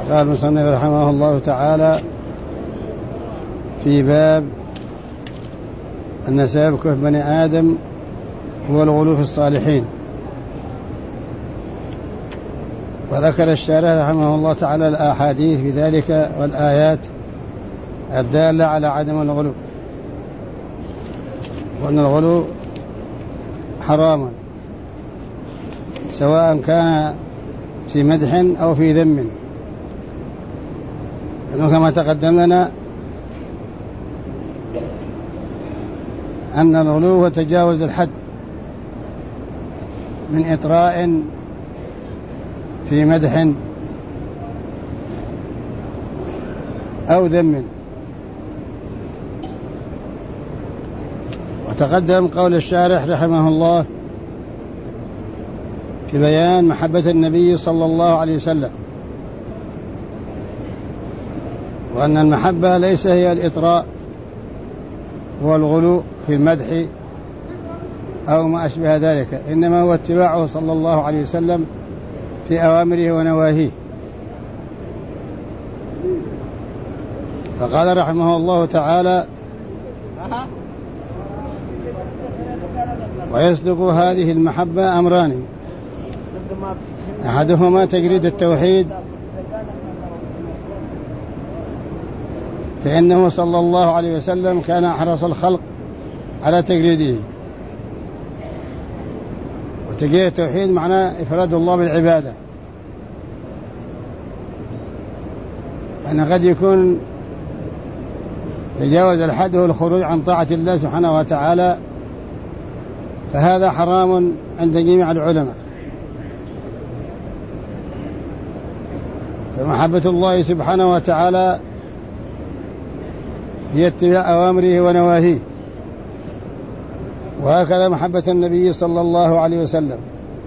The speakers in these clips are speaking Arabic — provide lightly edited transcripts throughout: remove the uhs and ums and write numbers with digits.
قال المصنف رحمه الله تعالى في باب أن سبب كفر بني آدم هو الغلو في الصالحين. وذكر الشارح رحمه الله تعالى الأحاديث بذلك والآيات الدالة على عدم الغلو، وأن الغلو حرام سواء كان في مدح أو في ذم، لأنه كما تقدم لنا أن الغلو هو تجاوز الحد من إطراء في مدح أو ذم. وتقدم قول الشارح رحمه الله في بيان محبة النبي صلى الله عليه وسلم، وأن المحبة ليس هي الإطراء والغلو في المدح أو ما أشبه ذلك، إنما هو اتباعه صلى الله عليه وسلم في أوامره ونواهيه. فقال رحمه الله تعالى: ويصدق هذه المحبة أمران، أحدهما تجريد التوحيد، فإنه صلى الله عليه وسلم كان أحرص الخلق على تجريده. وتجريد التوحيد معناه إفراد الله بالعبادة، أن قد يكون تجاوز الحد والخروج عن طاعة الله سبحانه وتعالى، فهذا حرام عند جميع العلماء. فمحبة الله سبحانه وتعالى هي اتباع أوامره ونواهيه، وهكذا محبة النبي صلى الله عليه وسلم.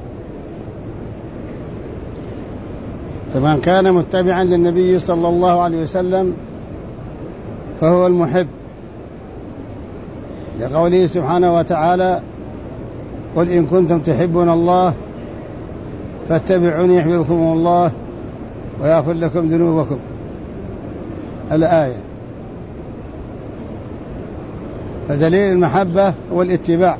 فمن كان متبعا للنبي صلى الله عليه وسلم فهو المحب، لقوله سبحانه وتعالى: قل إن كنتم تحبون الله فاتبعوني يحببكم الله ويغفر لكم ذنوبكم، الآية. فدليل المحبة هو الاتباع،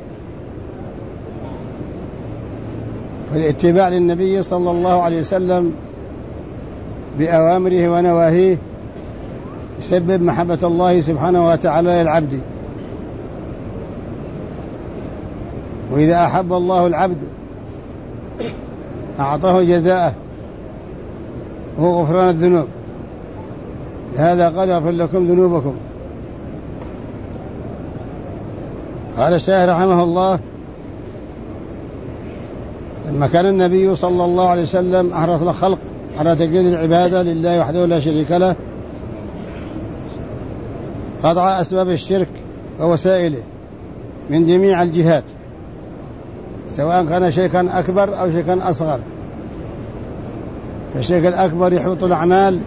فالاتباع للنبي صلى الله عليه وسلم بأوامره ونواهيه يسبب محبة الله سبحانه وتعالى للعبد. وإذا أحب الله العبد أعطاه جزاءه وهو غفران الذنوب، لهذا قال: يغفر لكم ذنوبكم. قال الشيخ رحمه الله: لما كان النبي صلى الله عليه وسلم أحرص الخلق على تجريد العبادة لله وحده لا شريك له، قطع أسباب الشرك ووسائله من جميع الجهات، سواء كان شيئا أكبر أو شيئا أصغر. فالشيء الأكبر يحبط الأعمال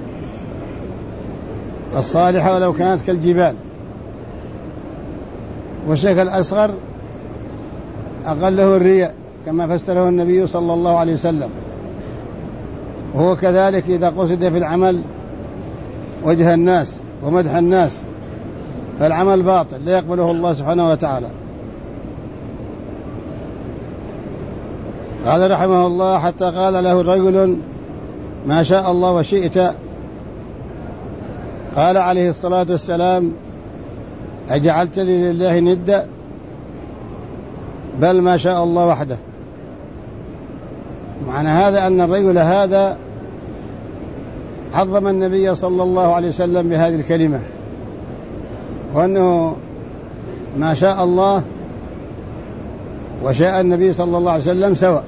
الصالحة ولو كانت كالجبال، والشيء الأصغر أقله الرياء كما فسره النبي صلى الله عليه وسلم. وهو كذلك إذا قصد في العمل وجه الناس ومدح الناس فالعمل باطل لا يقبله الله سبحانه وتعالى. قال رحمه الله: حتى قال له رجل: ما شاء الله وشئت. قال عليه الصلاة والسلام: أجعلتني لله ندا؟ بل ما شاء الله وحده. معنى هذا أن الرجل هذا عظم النبي صلى الله عليه وسلم بهذه الكلمة، وأنه ما شاء الله وشاء النبي صلى الله عليه وسلم سواء،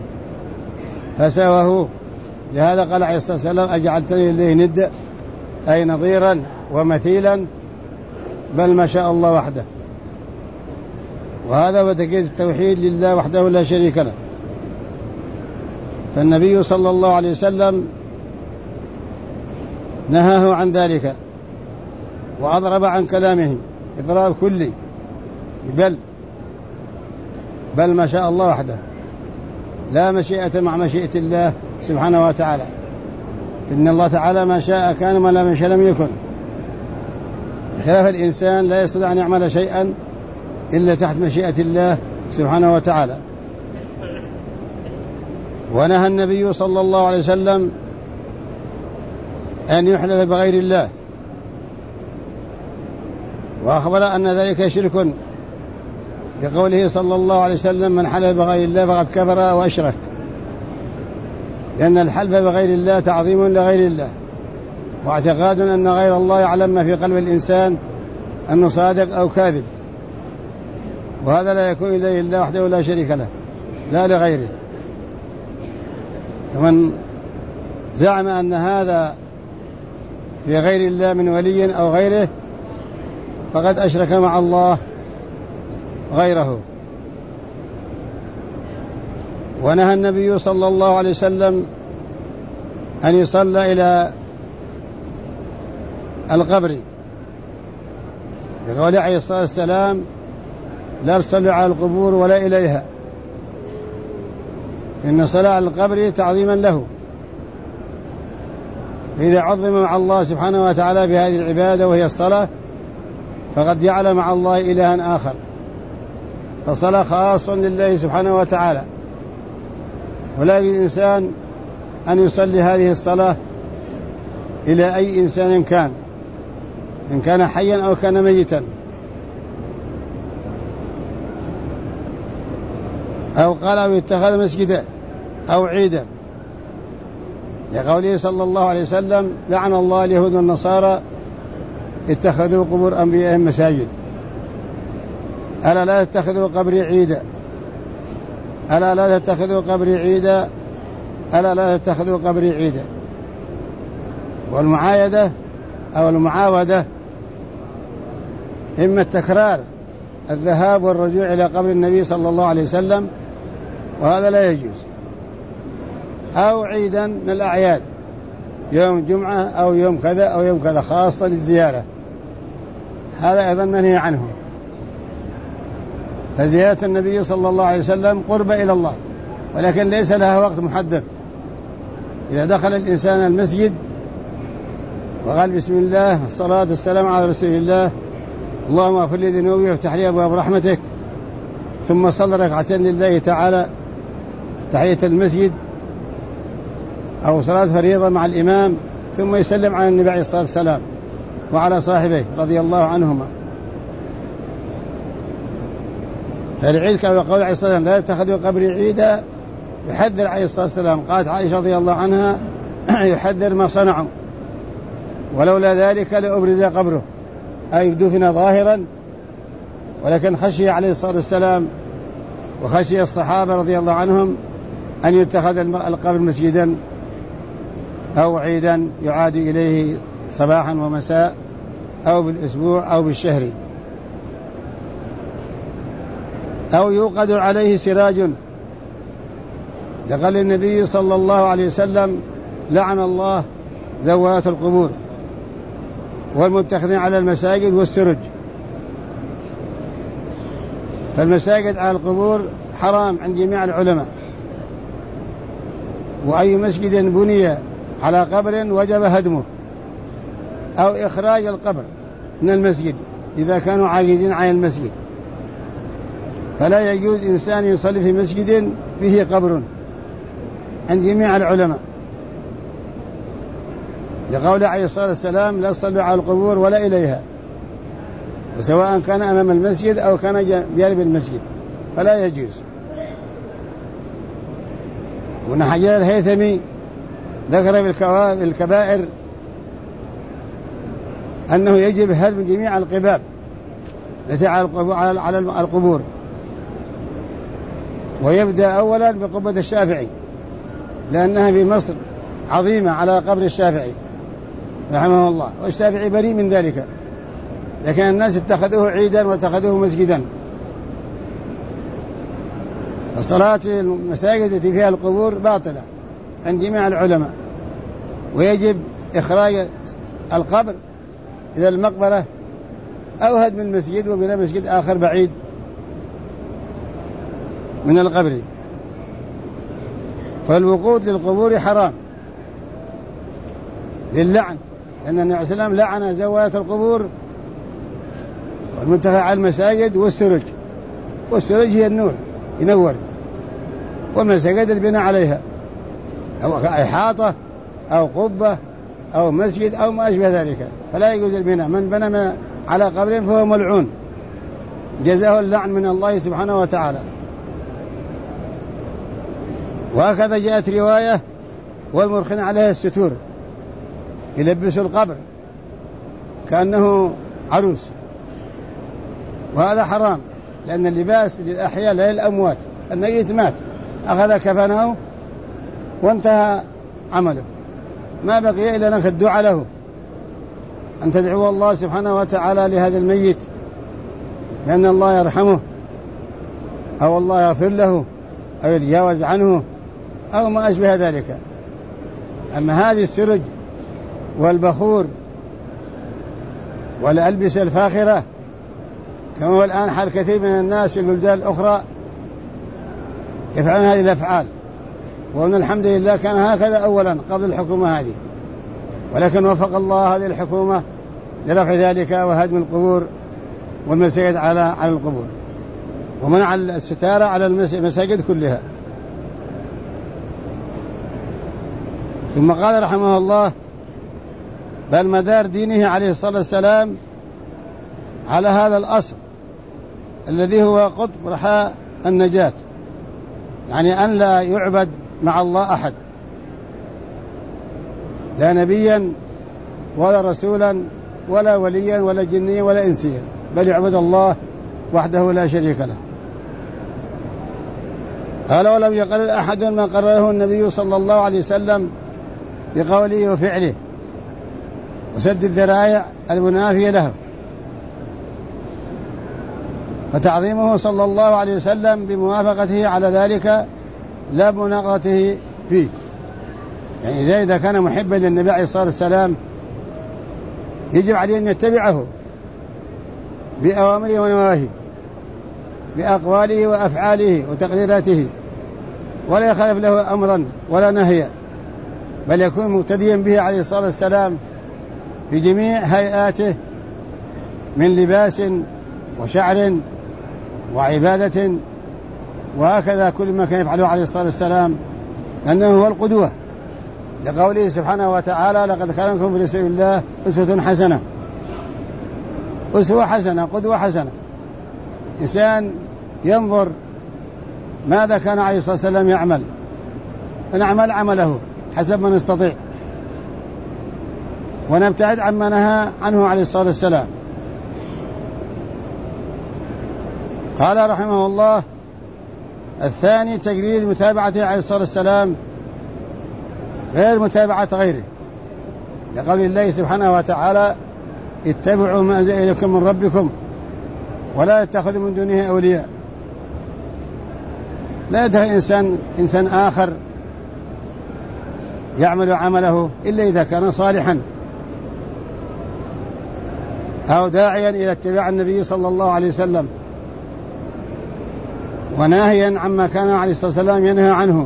فسواه. لهذا قال عليه الصلاة والسلام: أجعلتني لله ندا، أي نظيرا ومثيلا، بل ما شاء الله وحده. وهذا هو تجريد التوحيد لله وحده لا شريك له. فالنبي صلى الله عليه وسلم نهاه عن ذلك وأضرب عن كلامهم إضراب كلي، بل ما شاء الله وحده، لا مشيئة مع مشيئة الله سبحانه وتعالى. إن الله تعالى ما شاء كان ما لم يشاء لم يكن، بخلاف الإنسان لا يستطيع أن يعمل شيئا إلا تحت مشيئة الله سبحانه وتعالى. ونهى النبي صلى الله عليه وسلم أن يحلف بغير الله، وأخبر أن ذلك شرك بقوله صلى الله عليه وسلم: من حلف بغير الله فقد كفر وأشرك، لأن الحلف بغير الله تعظيم لغير الله، واعتقاد أن غير الله يعلم ما في قلب الإنسان أنه صادق أو كاذب، وهذا لا يكون إلا لله وحده لا شريك له لا لغيره. فمن زعم أن هذا في غير الله من ولي أو غيره فقد أشرك مع الله غيره. ونهى النبي صلى الله عليه وسلم أن يصلى إلى القبر، بقول عليه الصلاة والسلام: لا تصلوا على القبور ولا إليها، إن الصلاة على القبر تعظيما له، إذا عظم مع الله سبحانه وتعالى بهذه العبادة وهي الصلاة فقد جعل مع الله إلها آخر، فالصلاة خاص لله سبحانه وتعالى، ولا يجوز الإنسان أن يصلي هذه الصلاة إلى أي إنسان كان، إن كان حيا أو كان ميتا، أو قال أو اتخذ مسجدا أو عيدا، لقوله صلى الله عليه وسلم: لعن الله اليهود والنصارى اتخذوا قبور أنبيائهم مساجد. ألا لا تتخذوا قبري عيدا، ألا لا تتخذوا قبري عيدا، ألا لا تتخذوا قبري عيدا. والمعايدة أو المعاودة إما التكرار، الذهاب والرجوع إلى قبر النبي صلى الله عليه وسلم، وهذا لا يجوز، أو عيدا من الأعياد، يوم جمعة أو يوم كذا أو يوم كذا خاصة للزيارة، هذا أيضا منهي عنه. فزيارة النبي صلى الله عليه وسلم قربة إلى الله، ولكن ليس لها وقت محدد. إذا دخل الإنسان المسجد وقال بسم الله الصلاة والسلام على رسول الله، اللهم اغفر لي ذنوبي وافتح لي أبواب رحمتك، ثم صلى ركعتين لله تعالى تحية المسجد أو صلاة فريضة مع الإمام، ثم يسلم على النبي عليه الصلاة والسلام وعلى صاحبه رضي الله عنهما. فالعيد كما قول عليه الصلاة والسلام: لا يتخذوا قبري عيدا، يحذر عليه الصلاة والسلام. قالت عائشة رضي الله عنها: يحذر ما صنعوا، ولولا ذلك لأبرز قبره، أي دفن ظاهرا، ولكن خشي عليه الصلاة والسلام وخشي الصحابة رضي الله عنهم أن يتخذ القبر مسجدا أو عيدا يعاد إليه صباحا ومساء أو بالأسبوع أو بالشهر، أو يوقد عليه سراج، لقال النبي صلى الله عليه وسلم: لعن الله زوات القبور والمتخذين على المساجد والسرج. فالمساجد على القبور حرام عند جميع العلماء، وأي مسجد بني على قبر وجب هدمه أو إخراج القبر من المسجد إذا كانوا عاجزين عن المسجد. فلا يجوز إنسان يصلي في مسجد فيه قبر عند جميع العلماء، لقول عليه الصلاة والسلام: لا تصلوا على القبور ولا إليها، وسواء كان أمام المسجد أو كان جانب المسجد فلا يجوز. وابن حجر الهيثمي ذكر في الكبائر أنه يجب هدم جميع القباب التي على القبور، ويبدأ أولا بقبة الشافعي، لأنها في مصر عظيمة على قبر الشافعي رحمه الله، والشافعي بريء من ذلك، لكن الناس اتخذوه عيدا واتخذوه مسجدا. الصلاة في المساجد التي فيها القبور باطلة عند جميع العلماء، ويجب إخراج القبر إلى المقبرة أو هدم المسجد وبناء مسجد آخر بعيد من القبر. فالوقود للقبور حرام، للعن، لأن النبي عليه السلام لعن زوات القبور والمتخذ على المساجد والسرج. والسرج هي النور ينور، والمساجد البناء عليها، أو إحاطة أو قبة أو مسجد أو ما أشبه ذلك، فلا يجوز البناء. من بنى على قبر فهو ملعون، جزاه اللعن من الله سبحانه وتعالى. وهكذا جاءت رواية والمرخين عليها الستور، يلبسوا القبر كأنه عروس، وهذا حرام، لأن اللباس للأحياء لا للأموات. الميت مات، أخذ كفنه وانتهى عمله، ما بقي إلا أنك الدعاء له، أن تدعو الله سبحانه وتعالى لهذا الميت بأن الله يرحمه أو الله يغفر له أو يتجاوز عنه أو ما أشبه ذلك. أما هذه السرج والبخور والألبسة الفاخرة كما هو الآن حال كثير من الناس في البلدان الأخرى يفعلون هذه الأفعال، وأن الحمد لله كان هكذا أولا قبل الحكومة هذه، ولكن وفق الله هذه الحكومة لرفع ذلك وهدم القبور والمساجد على القبور، ومنع الستارة على المساجد كلها. ثم قال رحمه الله: بل مدار دينه عليه الصلاة والسلام على هذا الأصل الذي هو قطب رحاء النجاة، يعني أن لا يعبد مع الله أحد، لا نبيا ولا رسولا ولا وليا ولا جنيا ولا إنسيا، بل يعبد الله وحده لا شريك له. قال: ولم يقرر أحد ما قرره النبي صلى الله عليه وسلم بقوله وفعله وسد الذرائع المنافية له، فتعظيمه صلى الله عليه وسلم بموافقته على ذلك لا مناقضته فيه. يعني إذا كان محبا للنبي عليه الصلاة والسلام يجب عليه أن يتبعه بأوامره ونواهيه، بأقواله وأفعاله وتقريراته، ولا يخالف له أمرا ولا نهيا، بل يكون مقتديا به عليه الصلاة والسلام في جميع هيئاته من لباس وشعر وعبادة، وهكذا كل ما كان يفعله عليه الصلاة والسلام، لأنه هو القدوة، لقوله سبحانه وتعالى: لقد كان لكم في رسول الله أسوة حسنة. أسوة حسنة، قدوة حسنة، إنسان ينظر ماذا كان عليه الصلاة والسلام يعمل فنعمل عمله حسب ما نستطيع، ونبتعد عما نهى عنه عليه الصلاة والسلام. قال رحمه الله: الثاني تقليد متابعته عليه الصلاة والسلام غير متابعة غيره، لقول الله سبحانه وتعالى: اتبعوا ما أنزل إليكم من ربكم ولا تتخذوا من دونه أولياء. لا يدخل إنسان آخر يعمل عمله إلا إذا كان صالحا أو داعيا إلى اتباع النبي صلى الله عليه وسلم، وناهيا عما كان عليه الصلاة والسلام ينهى عنه،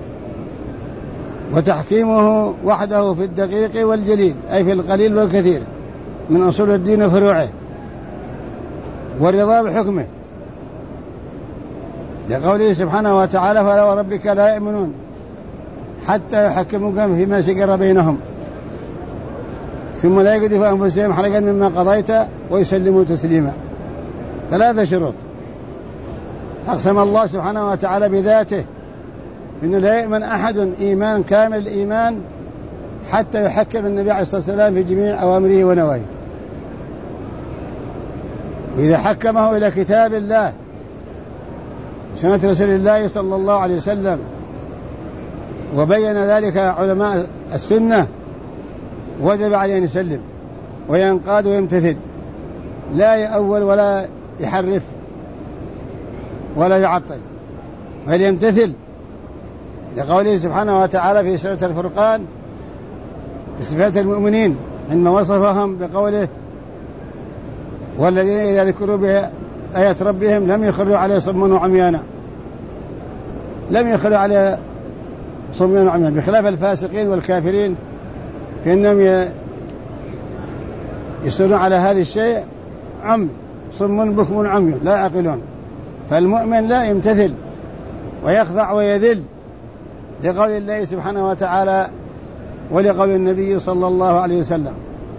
وتحكيمه وحده في الدقيق والجليل، أي في القليل والكثير من أصول الدين وفروعه، والرضا بحكمه، لقوله سبحانه وتعالى: فلا وربك لا يؤمنون حتى يحكموك فيما شجر بينهم ثم لا يجدوا في أنفسهم حرجا مما قضيت ويسلموا تسليما. 3 شروط أقسم الله سبحانه وتعالى بذاته إنه لا يؤمن أحد إيمان كامل الإيمان حتى يحكم النبي عليه الصلاة والسلام في جميع أوامره ونواهيه، وإذا حكمه إلى كتاب الله وسنة رسول الله صلى الله عليه وسلم وبين ذلك علماء السنة وجب عليه أن يسلم وينقاد ويمتثل، لا يأول ولا يحرف ولا يعطل، بل يمتثل، لقوله سبحانه وتعالى في سورة الفرقان بصفات المؤمنين عندما وصفهم بقوله: والذين إذا ذكروا بآيات ربهم لم يخروا عليه صما وعميانا. لم يخروا عليه صما وعميانا، بخلاف الفاسقين والكافرين فإنهم يصرون على هذا الشيء عمي، صم بكم عمي لا يعقلون. فالمؤمن لا يمتثل ويخضع ويذل لقول الله سبحانه وتعالى ولقول النبي صلى الله عليه وسلم.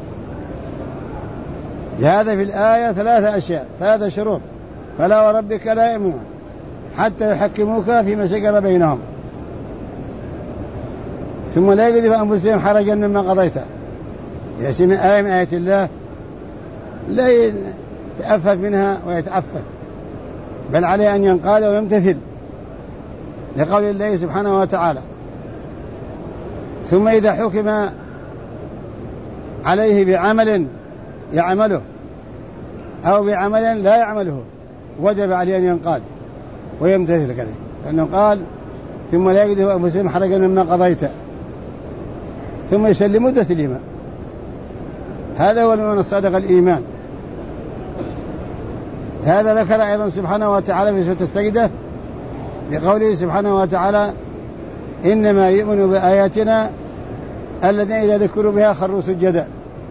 لهذا في الآية 3 أشياء، 3 شروط: فلا وربك لا يؤمنون حتى يحكموك فيما شجر بينهم ثم لا يجدوا في أنفسهم حرجا مما قضيته. يسمى آية من آيات الله لا يتأفف منها ويتعفف، بل عليه أن ينقاد ويمتثل لقول الله سبحانه وتعالى. ثم إذا حكم عليه بعمل يعمله أو بعمل لا يعمله وجب عليه أن ينقاد ويمتثل كذلك، لأنه قال ثم لا يجدوا في أنفسهم حرجا مما قضيته ثم يسلموا تسليما. هذا هو المؤمن الصادق الإيمان. هذا ذكر أيضا سبحانه وتعالى في سورة السجدة بقوله سبحانه وتعالى: إنما يؤمن بآياتنا الذين إذا ذكروا بها خروا سجدا.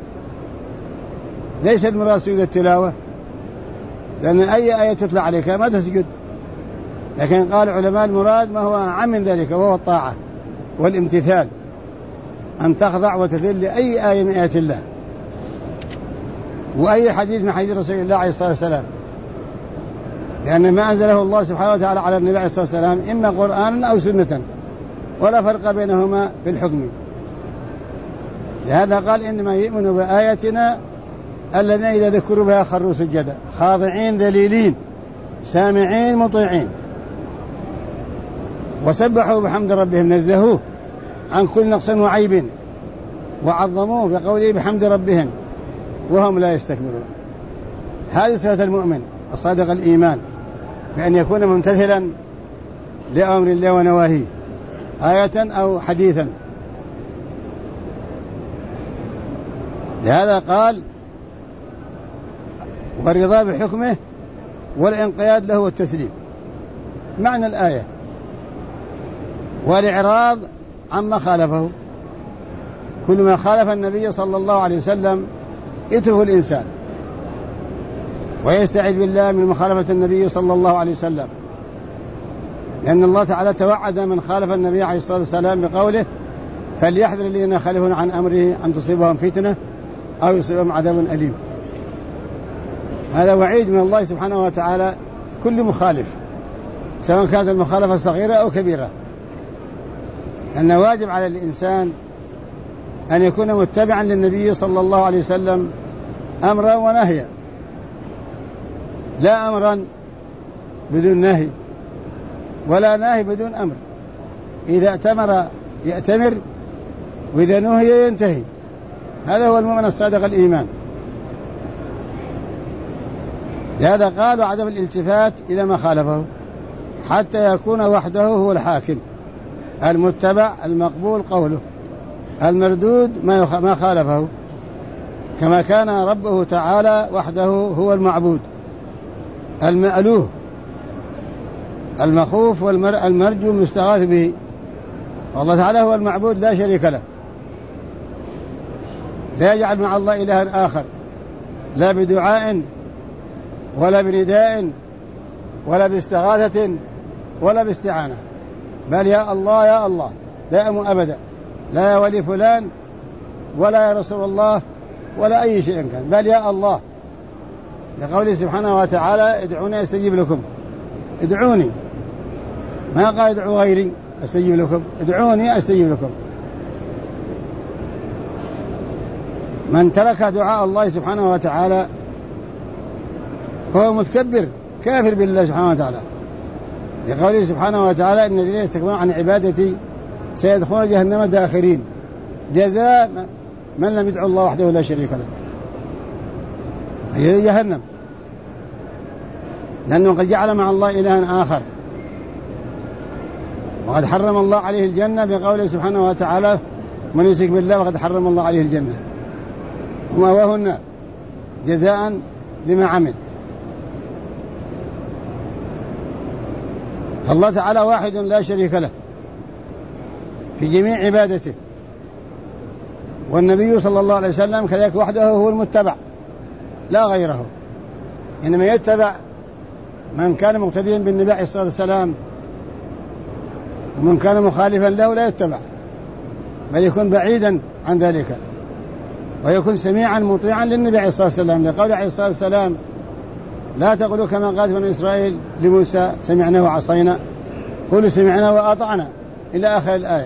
ليس المراد سجود التلاوة، لأن أي آية تتلى عليك ما تسجد، لكن قال علماء المراد ما هو أعم من ذلك وهو الطاعة والامتثال، أن تخضع وتذل لأي آية من آيات الله وأي حديث من حديث رسول الله عليه الصلاة والسلام، لأن ما أنزله الله سبحانه وتعالى على النبي عليه الصلاة والسلام إما قرآن أو سنة ولا فرق بينهما في الحكم. لهذا قال: إنما يؤمن بآياتنا الذين إذا ذكروا بها خروا سجدا، خاضعين ذليلين سامعين مطيعين، وسبحوا بحمد ربهم، نزهوه عن كل نقص وعيب، وعظموه بقوله بحمد ربهم وهم لا يستكبرون. هذه صفة المؤمن الصادق الإيمان، بأن يكون ممتثلا لأمر الله ونواهيه آية أو حديثا. لهذا قال: والرضا بحكمه والانقياد له والتسليم. معنى الآية: والإعراض عما خالفه، كل ما خالف النبي صلى الله عليه وسلم يتركه الإنسان ويستعيذ بالله من مخالفة النبي صلى الله عليه وسلم، لأن الله تعالى توعد من خالف النبي عليه الصلاة والسلام بقوله: فليحذر الذين يخالفون عن أمره أن تصيبهم فتنة أو يصيبهم عذاب أليم. هذا وعيد من الله سبحانه وتعالى كل مخالف، سواء كانت المخالفة صغيرة أو كبيرة، أن واجب على الإنسان أن يكون متبعا للنبي صلى الله عليه وسلم أمرا ونهيا، لا أمرا بدون نهي ولا نهي بدون أمر. إذا أتمر يأتمر وإذا نهي ينتهي. هذا هو المؤمن الصادق الإيمان. لهذا قال: وعدم الالتفات إلى ما خالفه حتى يكون وحده هو الحاكم المتبع المقبول قوله، المردود ما خالفه، كما كان ربه تعالى وحده هو المعبود المألوه المخوف والمرجو المستغاث به. والله تعالى هو المعبود لا شريك له، لا يجعل مع الله إلها آخر، لا بدعاء ولا بنداء ولا باستغاثة ولا باستعانة، بل يا الله يا الله دائم أبدا، لا يا ولي فلان ولا يا رسول الله ولا أي شيء كان، بل يا الله، لقوله سبحانه وتعالى: ادعوني أستجيب لكم. ادعوني، ما قال ادعوا غيري أستجيب لكم، ادعوني أستجيب لكم. من ترك دعاء الله سبحانه وتعالى فهو متكبر كافر بالله سبحانه وتعالى، لقوله سبحانه وتعالى: إن الذين يستكبرون عن عبادتي سيدخلون جهنم داخرين، جزاء من لم يدعو الله وحده لا شريك له، هي جهنم، لأنه قد جعل مع الله إلها آخر، وقد حرم الله عليه الجنة بقوله سبحانه وتعالى: من يشرك بالله وقد حرم الله عليه الجنة ومأواه النار جزاء لما عمل. فالله تعالى واحد لا شريك له في جميع عبادته، والنبي صلى الله عليه وسلم كذلك وحده هو المتبع لا غيره، إنما يتبع من كان مقتديا بالنبي عليه الصلاة والسلام، ومن كان مخالفا له لا يتبع، بل يكون بعيدا عن ذلك، ويكون سميعا مطيعا للنبي عليه الصلاة والسلام، لقول عليه الصلاة والسلام: لا تقولوا كما قالت بني إسرائيل لموسى: سمعنا وعصينا، قولوا سمعنا وأطعنا، إلى آخر الآية.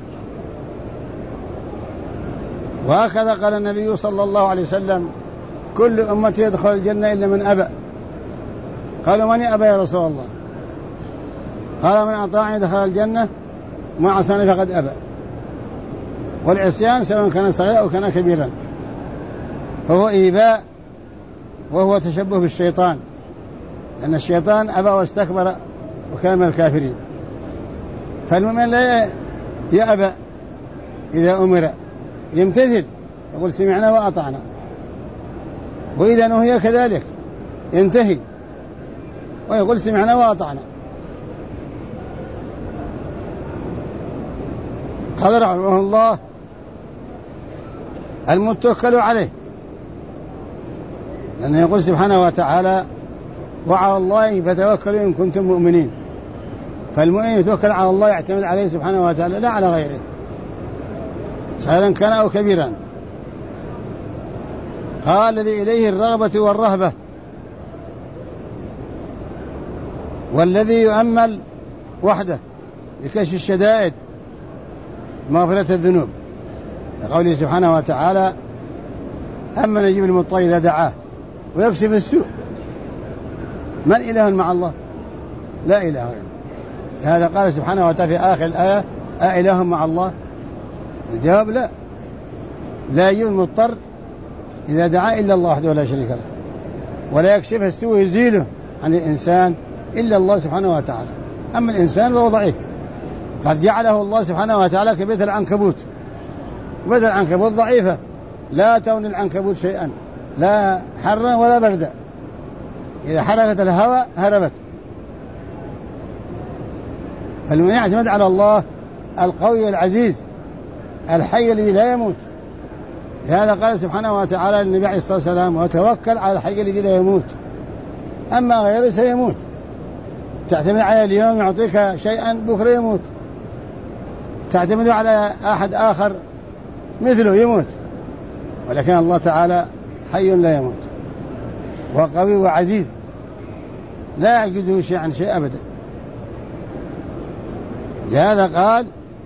وهكذا قال النبي صلى الله عليه وسلم: كل أمتي يدخل الجنة إلا من أبى. قالوا: من أبى يا رسول الله؟ قال: من أطاعني دخل الجنة، ما عصاني فقد أبى. والعصيان سواء كان صغيرا أو كان كبيرا فهو إيباء، وهو تشبه بالشيطان، لأن الشيطان أبى واستكبر وكان من الكافرين. فالمؤمن لا يأبى إذا أمر، يمتثل، يقول: سمعنا وأطعنا. وإذا نهي كذلك ينتهي ويقول: سمعنا وأطعنا. قال رحمه الله: المتوكل عليه، لأنه يقول سبحانه وتعالى: وعلى الله فتوكلوا إن كنتم مؤمنين. فالمؤمن يتوكل على الله، يعتمد عليه سبحانه وتعالى لا على غيره، صغيرا كان أو كبيرا. قال: الذي إليه الرغبة والرهبة، والذي يؤمل وحده لكشف الشدائد مغفرة الذنوب، لقوله سبحانه وتعالى: أمن يجيب المضطر إذا دعاه ويكشف السوء. من إله مع الله؟ لا إله غيره. لهذا قال سبحانه وتعالى في آخر الآية: أإله مع الله؟ الجواب لا، لا يجيب المضطر إذا دعا إلا الله وحده لا شريك له، ولا يكشف السوء يزيله عن الإنسان إلا الله سبحانه وتعالى. أما الإنسان فهو ضعيف، قد جعله الله سبحانه وتعالى كبيت العنكبوت، وبيت العنكبوت ضعيفة لا تغني العنكبوت شيئا، لا حرا ولا بردا، إذا حركت الهواء هربت. فالمؤمن يعتمد على الله القوي العزيز الحي الذي لا يموت. لهذا قال سبحانه وتعالى للنبي عليه الصلاة والسلام: وتوكل على الحي الذي لا يموت. أما غيره سيموت، تعتمد على اليوم يعطيك شيئا بكرة يموت، تعتمد على أحد آخر مثله يموت، ولكن الله تعالى حي لا يموت، وقوي وعزيز لا يعجزه شيء عن شيء أبدا. لهذا قال: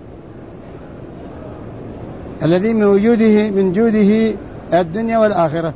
الذي من جوده الدنيا والآخرة،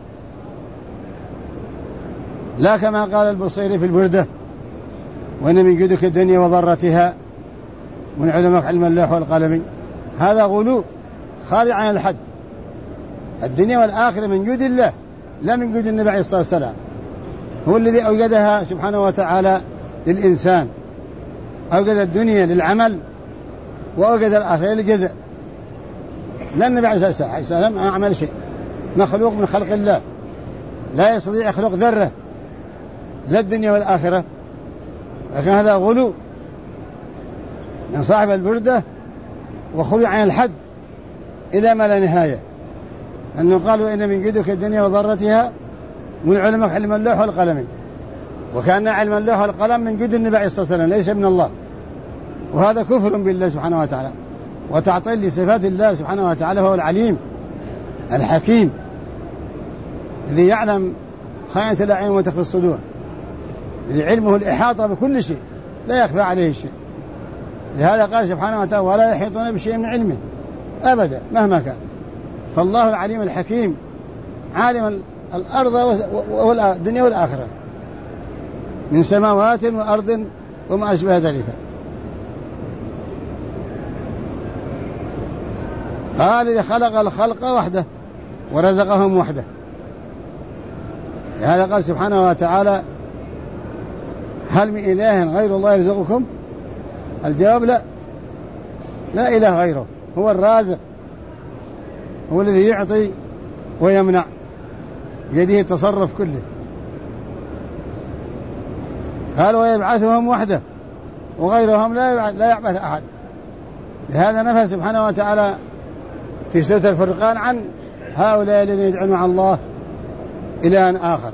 لا كما قال البصيري في البردة: وإن من جودك الدنيا وضرتها، من علمك علم اللوح والقلم. هذا غلو خارج عن الحد. الدنيا والآخرة من جود الله، لا من جود النبي عليه الصلاة والسلام. هو الذي أوجدها سبحانه وتعالى للإنسان، أوجد الدنيا للعمل وأوجد الآخرة للجزاء. لا النبي عليه الصلاة والسلام ما عمل شيء، مخلوق من خلق الله، لا يستطيع يخلق ذرة، لا الدنيا والآخرة. لكن هذا غلو من صاحب البردة، وخلو عن الحد إلى ما لا نهاية، أنه قالوا: إن من جودك الدنيا وضرتها، من علمك علم اللوح والقلم. وكان علم اللوح والقلم من جود النبي عليه الصلاة والسلام، ليس من الله. وهذا كفر بالله سبحانه وتعالى، وتعطيل لصفات الله سبحانه وتعالى. فهو العليم الحكيم الذي يعلم خائنة الأعين وتخفي الصدور، الذي علمه الإحاطة بكل شيء، لا يخفى عليه شيء. لهذا قال سبحانه وتعالى: ولا يحيطون بشيء من علمه أبدا مهما كان. فالله العليم الحكيم عالم الأرض والدنيا والآخرة، من سماوات وأرض وما أشبه ذلك. قال: إذا خلق الخلق وحده ورزقهم وحده. لهذا قال سبحانه وتعالى: هل من إله غير الله يرزقكم؟ الجواب لا، لا إله غيره، هو الرازق، هو الذي يعطي ويمنع، بيده التصرف كله. قال: ويبعثهم وحده، وغيرهم لا يبعث أحد. لهذا نفى سبحانه وتعالى في سورة الفرقان عن هؤلاء الذين يدعون مع الله إلها آخر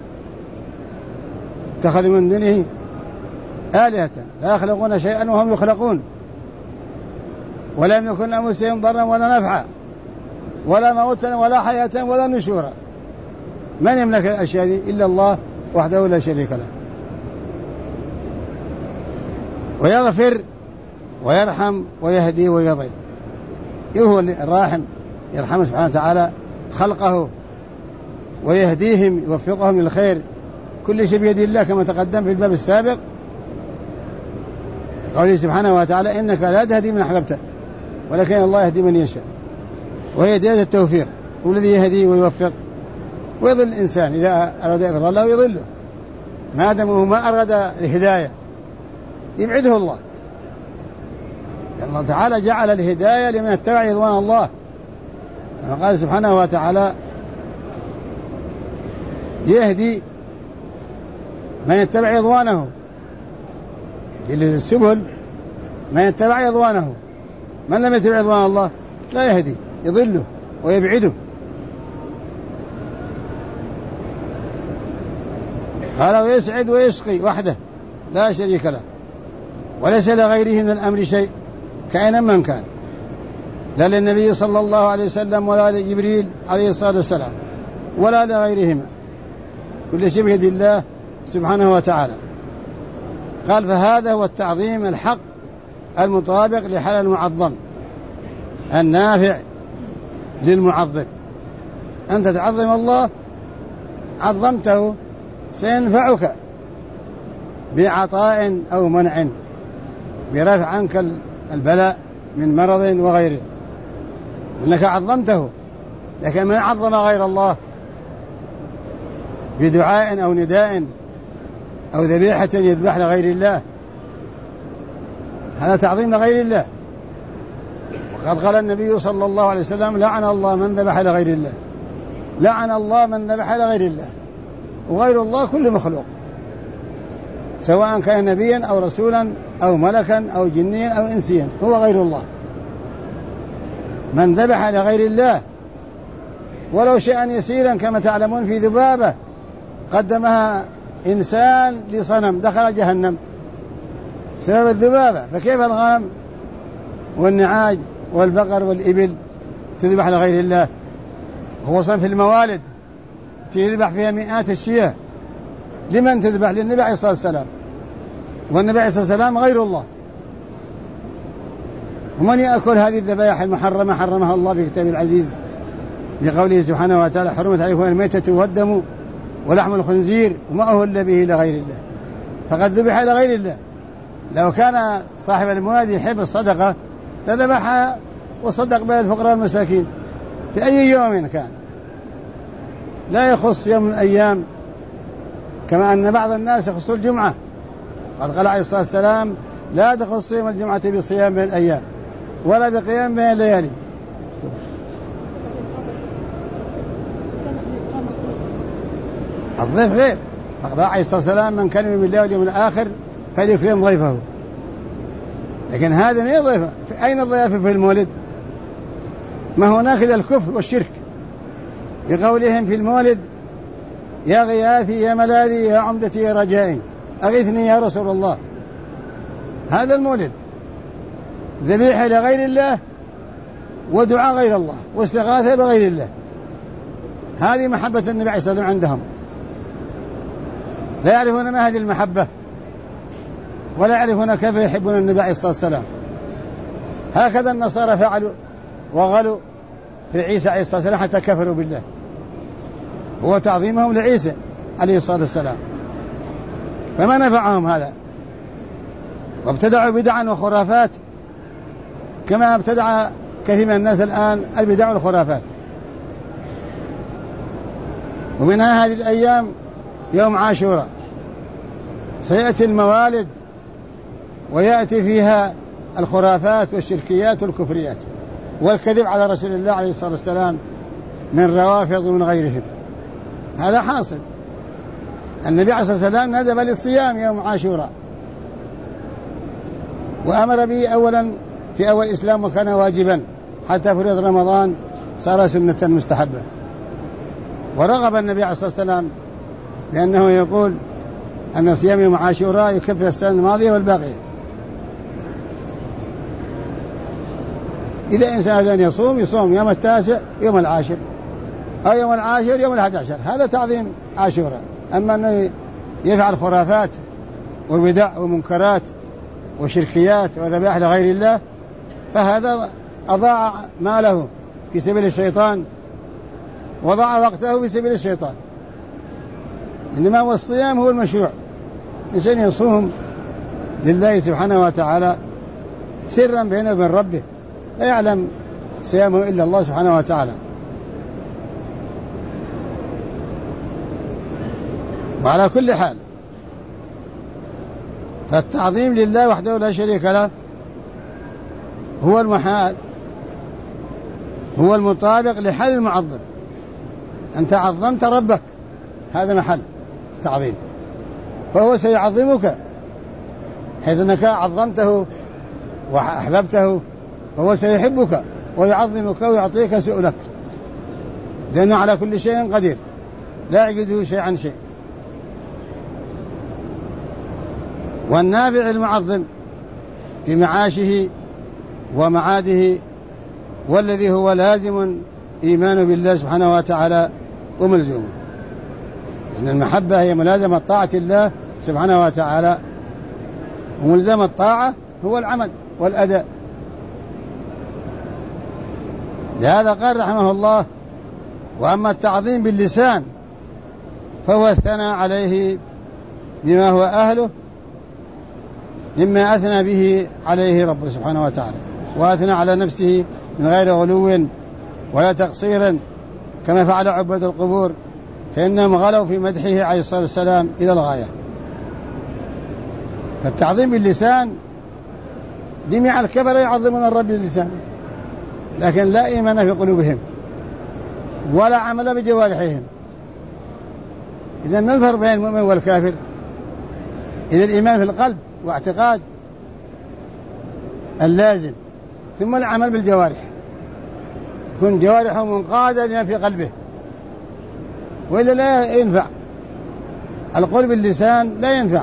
اتخذوا من دونه آلهة لا يخلقون شيئا وهم يخلقون ولم يكن أنفسهم ضرا ولا نفعا ولا موتا ولا حياة ولا نشورا. من يملك الأشياء دي إلا الله وحده لا شريك له، ويغفر ويرحم ويهدي ويضل. هو الراحم يرحمه سبحانه وتعالى خلقه ويهديهم يوفقهم للخير. كل شيء بيد الله كما تقدم في الباب السابق، قوله سبحانه وتعالى إنك لا تهدي من أحببت ولكن الله يهدي من يشاء، وهي هداية التوفيق، هو الذي يهدي ويوفق ويضل الإنسان إذا أراد يضل الله يضله، ما دامه ما أراد الهداية يبعده الله. الله تعالى جعل الهداية لمن اتبع رضوان الله، كما قال سبحانه وتعالى يهدي من يتبع رضوانه، للسبل من يتبع رضوانه. من لم يتبع رضوان الله لا يهدي، يضله ويبعده. قال ويسعد ويسقي وحده لا شريك له وليس لغيره من الأمر شيء كائنا من كان، لا للنبي صلى الله عليه وسلم ولا لجبريل عليه الصلاة والسلام ولا لغيرهما، كل شيء بيد الله سبحانه وتعالى. قال فهذا هو التعظيم الحق المطابق لحال المعظم النافع للمعظم. أنت تعظم الله عظمته سينفعك بعطاء أو منع، برفع عنك البلاء من مرض وغيره، إنك عظمته. لكن من عظم غير الله بدعاء أو نداء أو ذبيحة يذبح لغير الله، هذا تعظيم لغير الله. وقد قال النبي صلى الله عليه وسلم لعن الله من ذبح لغير الله، لعن الله من ذبح لغير الله. وغير الله كل مخلوق، سواء كان نبيا أو رسولا أو ملكا أو جنيا أو إنسيا، هو غير الله. من ذبح لغير الله ولو شيئا يسيرا، كما تعلمون في ذبابة قدمها إنسان لصنم دخل جهنم سبب الذبابة، فكيف الغنم والنعاج والبقر والإبل تذبح لغير الله؟ خصوصا في الموالد تذبح فيها مئات الشياه، لمن تذبح؟ للنبي عليه الصلاة والسلام، والنبي عليه الصلاة والسلام غير الله. ومن يأكل هذه الذبائح المحرمة حرمها الله في كتابه العزيز بقوله سبحانه وتعالى حرمت عليكم الميتة والدم ولحم الخنزير وما أهل به لغير الله، فقد ذبح لغير الله. لو كان صاحب الموالد يحب الصدقة لذبحها وصدق بها الفقراء والمساكين في أي يوم كان، لا يخص يوم من الأيام، كما أن بعض الناس يخص الجمعة. قد قال عليه الصلاة والسلام لا تخص يوم الجمعة بصيام من الأيام ولا بقيام من الليالي. الضيف غير، قال عليه الصلاة والسلام من كان يؤمن بالله واليوم الآخر فليكرم ضيفه. لكن هذا ما ضيفه، أين الضيافة في المولد؟ ما هناك إلا الكفر والشرك، بقولهم في المولد يا غياثي يا ملاذي يا عمدتي يا رجائي أغثني يا رسول الله. هذا المولد ذبيحة لغير الله ودعاء غير الله واستغاثة بغير الله. هذه محبة النبي عليه الصلاة والسلام عندهم، لا يعرفون ما هذه المحبة ولا يعرفون كيف يحبون النبي عليه الصلاة والسلام. هكذا النصارى فعلوا وغلوا في عيسى عليه الصلاة والسلام حتى كفروا بالله، هو تعظيمهم لعيسى عليه الصلاة والسلام، فما نفعهم هذا. وابتدعوا بدعا وخرافات كما ابتدع كثير من الناس الآن البدع والخرافات. ومنها هذه الأيام يوم عاشوراء سيأتي الموالد ويأتي فيها الخرافات والشركيات والكفريات والكذب على رسول الله عليه الصلاة والسلام من روافض ومن غيرهم. هذا حاصل. النبي عليه الصلاة والسلام ندب للصيام يوم عاشوراء وأمر به أولا في أول الإسلام وكان واجبا حتى فرض رمضان صار سنة مستحبة. ورغب النبي عليه الصلاة والسلام لأنه يقول أن صيام يوم عاشوراء يكفر السنة الماضية والباقية. إذا إنسان يصوم يوم 9 يوم 10 أو يوم 10 يوم 11، هذا تعظيم عاشوراء. أما أنه يفعل خرافات وبدع ومنكرات وشركيات وذبائح لغير الله فهذا أضاع ماله في سبيل الشيطان وضاع وقته في سبيل الشيطان. إنما هو الصيام هو المشروع، إنسان يصوم لله سبحانه وتعالى سرا بينه وبين ربه، لا يعلم صيامه إلا الله سبحانه وتعالى. وعلى كل حال فالتعظيم لله وحده لا شريك له هو المحال، هو المطابق لحل المعظم. أنت عظمت ربك، هذا محل تعظيم، فهو سيعظمك حيث أنك عظمته وأحببته، فهو سيحبك ويعظمك ويعطيك سؤلك، لأنه على كل شيء قدير لا يعجزه شيء عن شيء. والنافع المعظم في معاشه ومعاده والذي هو لازم إيمان بالله سبحانه وتعالى وملزومه. إن المحبة هي ملازمة طاعة الله سبحانه وتعالى، وملزم الطاعة هو العمل والأداء. لهذا قال رحمه الله: وأما التعظيم باللسان فهو الثناء عليه بما هو أهله مما أثنى به عليه رب سبحانه وتعالى، وأثنى على نفسه من غير غلو ولا تقصير كما فعل عباد القبور، فإنهم غلوا في مدحه عليه الصلاة والسلام إلى الغاية. فالتعظيم باللسان جميع الكفرة يعظمون الرب باللسان، لكن لا إيمان في قلوبهم ولا عمل بجوارحهم. إذا ما الفرق بين المؤمن والكافر؟ إذا الإيمان في القلب واعتقاد اللازم، ثم العمل بالجوارح، تكون جوارحه منقادة لما في قلبه، وإلا لا ينفع. القول باللسان لا ينفع،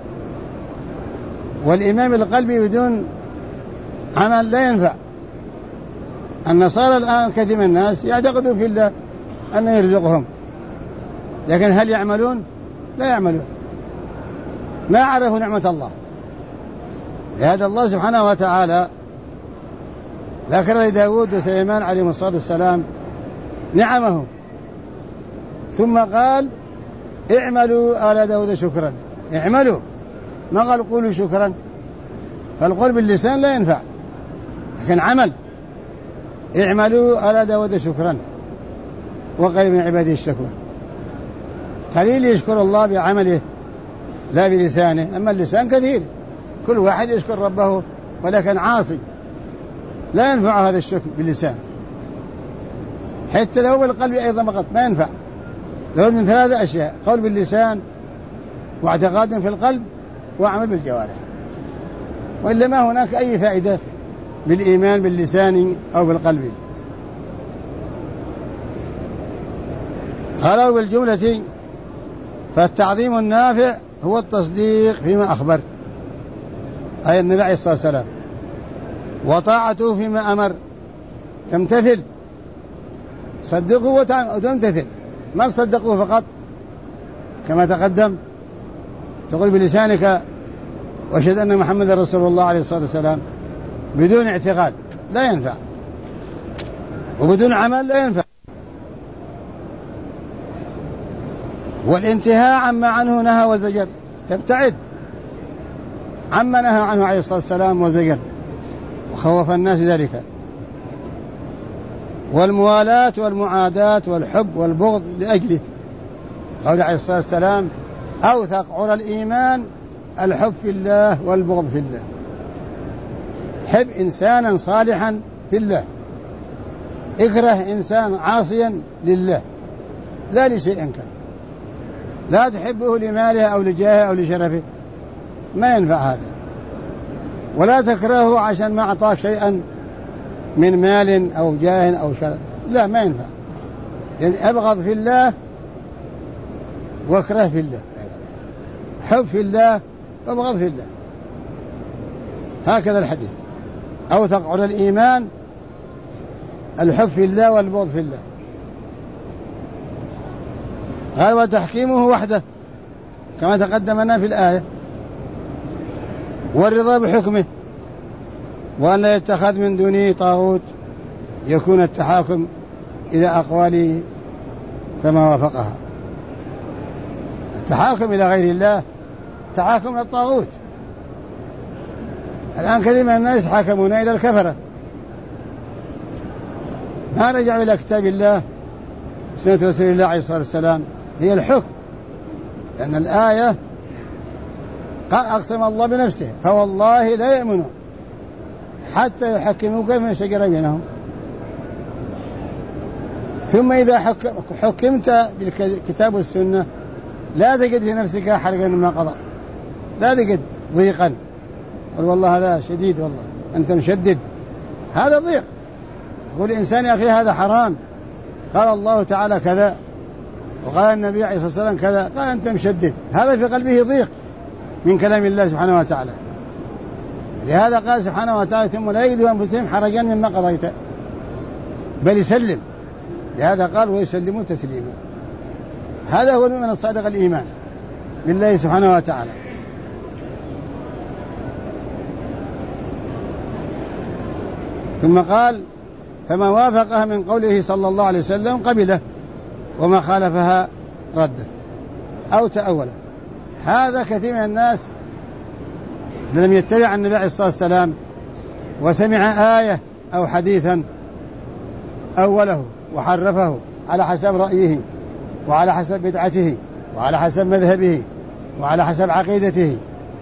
والإيمان بالقلب بدون عمل لا ينفع. النصارى الآن كثير من الناس يعتقدوا في الله أنه يرزقهم، لكن هل يعملون؟ لا يعملون، ما عرفوا نعمة الله. لهذا الله سبحانه وتعالى ذكر لداود وسليمان عليهم الصلاة والسلام نعمه، ثم قال: اعملوا آل داود شكرا. اعملوا، ما قال قولوا شكرا. فالقول باللسان لا ينفع، لكن عمل. اعملوا آل داود شكرا وقليل من عباده الشكور. قليل يشكر الله بعمله لا بلسانه، أما اللسان كثير، كل واحد يشكر ربه، ولكن عاصي لا ينفع هذا الشكر باللسان. حتى لو بالقلب أيضا فقط ما ينفع، لو من 3 أشياء: قول باللسان، واعتقاد في القلب، وعمل بالجوارح، وإلا ما هناك أي فائدة بالإيمان باللسان أو بالقلب. قالوا بالجملة: فالتعظيم النافع هو التصديق فيما أخبر، أي النبي عليه الصلاة والسلام، وطاعته فيما أمر، تمتثل، صدقه وتمتثل، ما تصدقه فقط كما تقدم تقول بلسانك وأشهد أن محمد رسول الله عليه الصلاة والسلام بدون اعتقاد لا ينفع، وبدون عمل لا ينفع. والانتهاء عما عنه نهى وزجر، تبتعد عما نهى عنه عليه الصلاة والسلام وزجر وخوف الناس ذلك. والموالاة والمعاداة والحب والبغض لأجله، قال عليه الصلاة والسلام: أوثق عرى الإيمان الحب في الله والبغض في الله. حب إنسانا صالحا في الله، اكره إنسان عاصيا لله لا لشيء كان، لا تحبه لماله أو لجاهه أو لشرفه، ما ينفع هذا. ولا تكرهه عشان ما أعطاك شيئا من مال أو جاه أو شرف، لا ما ينفع، يعني أبغض في الله واكره في الله، حب في الله وابغض في الله، هكذا الحديث. أوثق على الإيمان الحب في الله والبغض في الله. قال وتحكيمه وحده كما تقدم لنا في الآية، والرضا بحكمه، وأن لا يتخذ من دونه طاغوت يكون التحاكم إلى أقواله فما وافقها. التحاكم إلى غير الله تحاكم إلى الطاغوت. الآن كثير من الناس حاكمون إلى الكفرة، ما رجعوا إلى كتاب الله سنة رسول الله عليه الصلاة والسلام، هي الحكم، لأن الآية قال أقسم الله بنفسه فوالله لا يؤمنون حتى يحكموك فيما شجر بينهم، ثم إذا حكمت بالكتاب والسنة لا تجد في نفسك حرجا مما قضى، لا تجد ضيقا، قل والله هذا شديد، والله أنت مشدد، هذا ضيق. تقول الإنسان يا أخي هذا حرام، قال الله تعالى كذا وقال النبي عليه الصلاة والسلام كذا، قال أنت مشدد، هذا في قلبه ضيق من كلام الله سبحانه وتعالى. لهذا قال سبحانه وتعالى ثم لا يجدوا أنفسهم حرجا مما قضيت بل يسلم، لهذا قال ويسلموا تسليما. هذا هو المؤمن الصادق الإيمان بالله سبحانه وتعالى. ثم قال فما وافقها من قوله صلى الله عليه وسلم قبله وما خالفها رده أو تأوله. هذا كثير من الناس لم يتبع النبي عليه الصلاة والسلام وسمع آية أو حديثا أوله وحرفه على حسب رأيه وعلى حسب بدعته وعلى حسب مذهبه وعلى حسب عقيدته.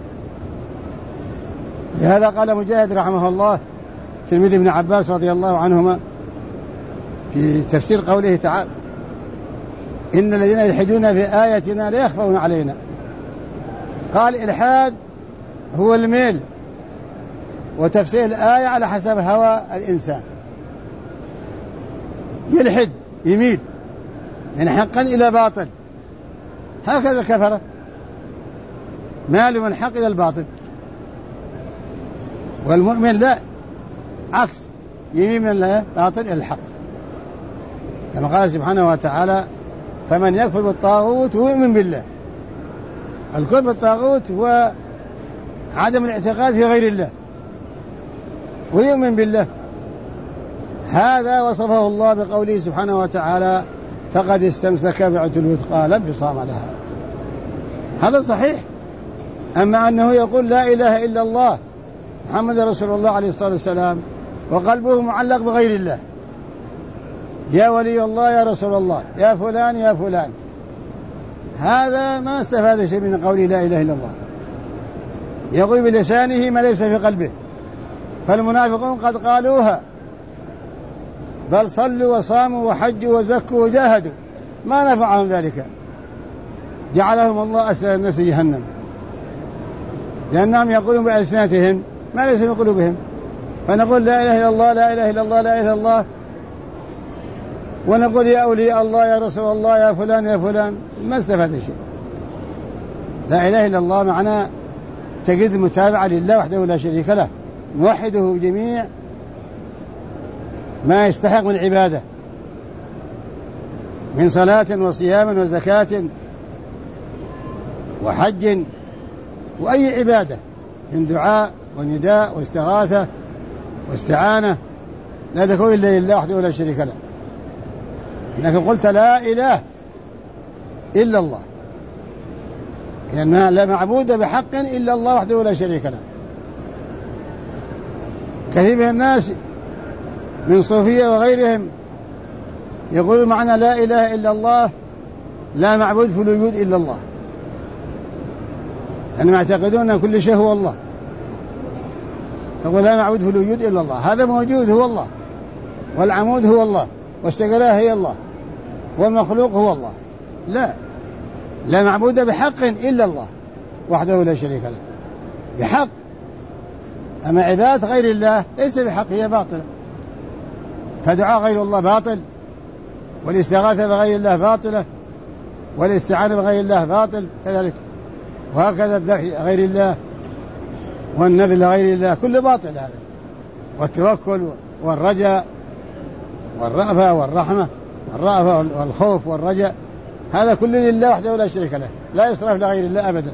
لهذا قال مجاهد رحمه الله تلميذ ابن عباس رضي الله عنهما في تفسير قوله تعالى إن الذين يلحدون في آياتنا لا يخفون علينا، قال الإلحاد هو الميل وتفسير الآية على حسب هوى الإنسان، يلحد يميل من حقا إلى باطل، هكذا الكفرة مال من حق إلى الباطل. والمؤمن لا، عكس، يميل من الباطل إلى الحق، كما قال سبحانه وتعالى فمن يكفر بالطاغوت ويؤمن بالله. الكفر بالطاغوت هو عدم الاعتقاد في غير الله ويؤمن بالله، هذا وصفه الله بقوله سبحانه وتعالى فقد استمسك بعروة الوثقى لا انفصام لها. هذا صحيح. أما أنه يقول لا إله إلا الله محمد رسول الله عليه الصلاة والسلام وقلبه معلق بغير الله، يا ولي الله يا رسول الله يا فلان يا فلان، هذا ما استفاد شيء من قول لا إله إلا الله، يقول بلسانه ما ليس في قلبه. فالمنافقون قد قالوها بل صلوا وصاموا وحجوا وزكوا وجاهدوا ما نفعهم ذلك، جعلهم الله أسأل الناس جهنم، لأنهم يقولون بألسنتهم ما ليس في قلوبهم. فنقول لا إله إلا الله لا إله إلا الله لا إله إلا الله، ونقول يا أولياء الله يا رسول الله يا فلان يا فلان، ما استفاد شيء. لا إله إلا الله معناه تجد المتابعة لله وحده لا شريك له، موحده بجميع ما يستحق من العبادة من صلاة وصيام وزكاة وحج وأي عبادة من دعاء ونداء واستغاثة واستعانة لا تكون إلا لله وحده لا شريك له. إنك قلت لا إله إلا الله، يعني لا معبود بحق إلا الله وحده لا شريك له. كثير من الناس من صوفية وغيرهم يقول معنى لا إله إلا الله لا معبود في الوجود إلا الله، أنهم يعتقدون أن كل شيء هو الله، يقول لا معبود في الوجود إلا الله، هذا موجود هو الله، والعمود هو الله، والشجرة هي الله، والمخلوق هو الله. لا معبود بحق إلا الله وحده لا شريك له بحق. أما عبادة غير الله ليس بحق، هي باطلة. فدعاء غير الله باطل، والاستغاثة بغير الله باطلة، والاستعانة بغير الله باطل كذلك، وهكذا الذبح غير الله والنذر لغير الله كله باطل هذا. والتوكل والرجاء والرأفة والرحمة، والرأفة والخوف والرجاء، هذا كله لله وحده لا شريك له، لا يصرف لغير الله أبدا.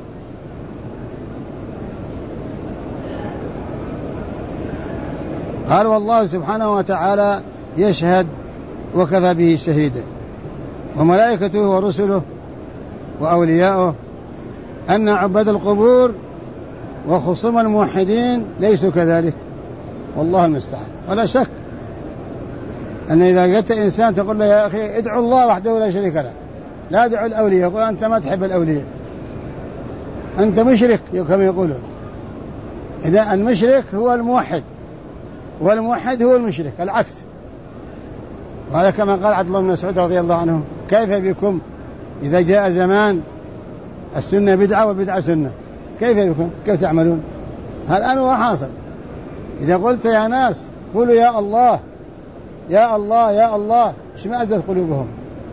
قال والله سبحانه وتعالى يشهد وكفى به شهيدا، وملائكته ورسله وأولياؤه، أن عباد القبور وخصوم الموحدين ليسوا كذلك، والله المستعان. ولا شك أن إذا جاءت إنسان تقول له يا أخي ادعو الله وحده لا شريك له، لا ادعو الأولياء، يقول أنت ما تحب الأولياء، أنت مشرك كما يقولون. إذا المشرك هو الموحد، والموحد هو المشرك، العكس. وهذا كما قال عبد الله بن مسعود رضي الله عنه: كيف بكم إذا جاء زمان السنة بدعة والبدعة سنة، كيف بكم؟ كيف تعملون؟ الآن هو حاصل. إذا قلت يا ناس قولوا يا الله يا الله يا الله، اشمئزت قلوبهم.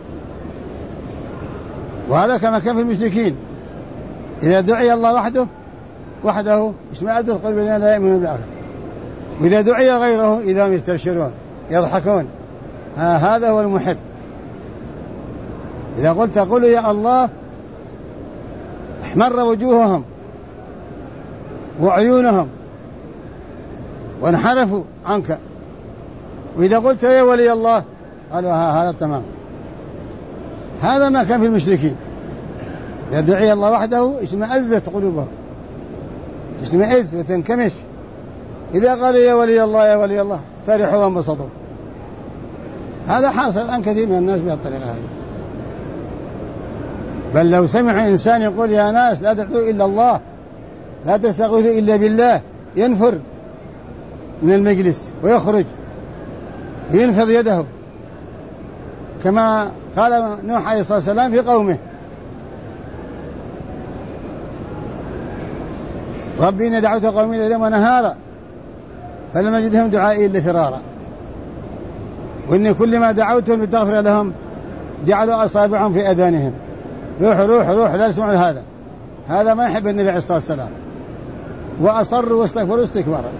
وهذا كما كان في المشركين، إذا دعي الله وحده اشمئزت قلوبهم لا يؤمنون بالآخرة، وإذا دعي غيره إذا هم يستبشرون يضحكون. هذا هو المحب. إذا قلت قولوا يا الله احمر وجوههم وعيونهم وانحرفوا عنك، وإذا قلت يا ولي الله قالوا هذا تمام. هذا ما كان في المشركين، إذا دعي الله وحده اشمئزت قلوبهم، تشمئز وتنكمش. إذا قالوا يا ولي الله يا ولي الله فرحوا وانبسطوا. هذا حاصل الآن كثير من الناس بهالطريقة هذه. بل لو سمع إنسان يقول يا ناس لا تدعوا إلا الله، لا تستغيثوا إلا بالله، ينفر من المجلس ويخرج وينفض يده، كما قال نوح عليه الصلاة والسلام في قومه: ربي إني دعوت قومي ليلا ونهارا فلم أجدهم دعائي إلا فرارا، وإني كلما دعوتهم لتغفر لهم جعلوا أصابعهم في أذانهم. روح روح روح، لا يسمعون هذا ما يحب النبي عليه الصلاة والسلام، وأصروا واستكبروا استكبارا.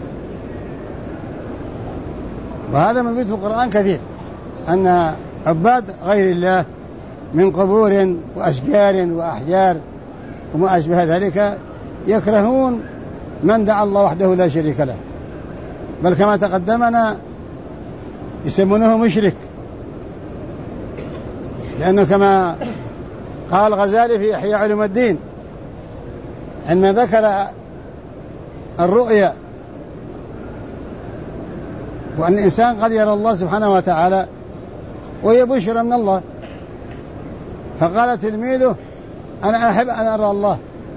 وهذا موجود في القرآن كثير، أن عباد غير الله من قبور وأشجار وأحجار وما أشبه ذلك يكرهون من دعا الله وحده لا شريك له، بل كما تقدمنا يسمونه مشرك، لأنه كما قال الغزالي في إحياء علوم الدين عندما ذكر الرؤيا، وأن الإنسان قد يرى الله سبحانه وتعالى وهي بشرى من الله، فقال تلميذه: أنا أحب أن أرى الله.